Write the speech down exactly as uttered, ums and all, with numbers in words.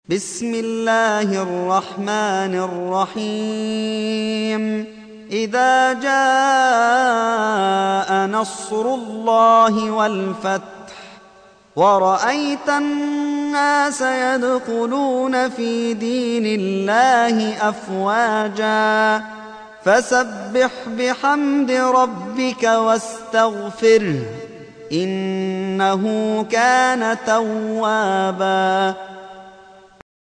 بسم الله الرحمن الرحيم إذا جاء نصر الله والفتح ورأيت الناس يدخلون في دين الله أفواجا فسبح بحمد ربك واستغفره إنه كان توابا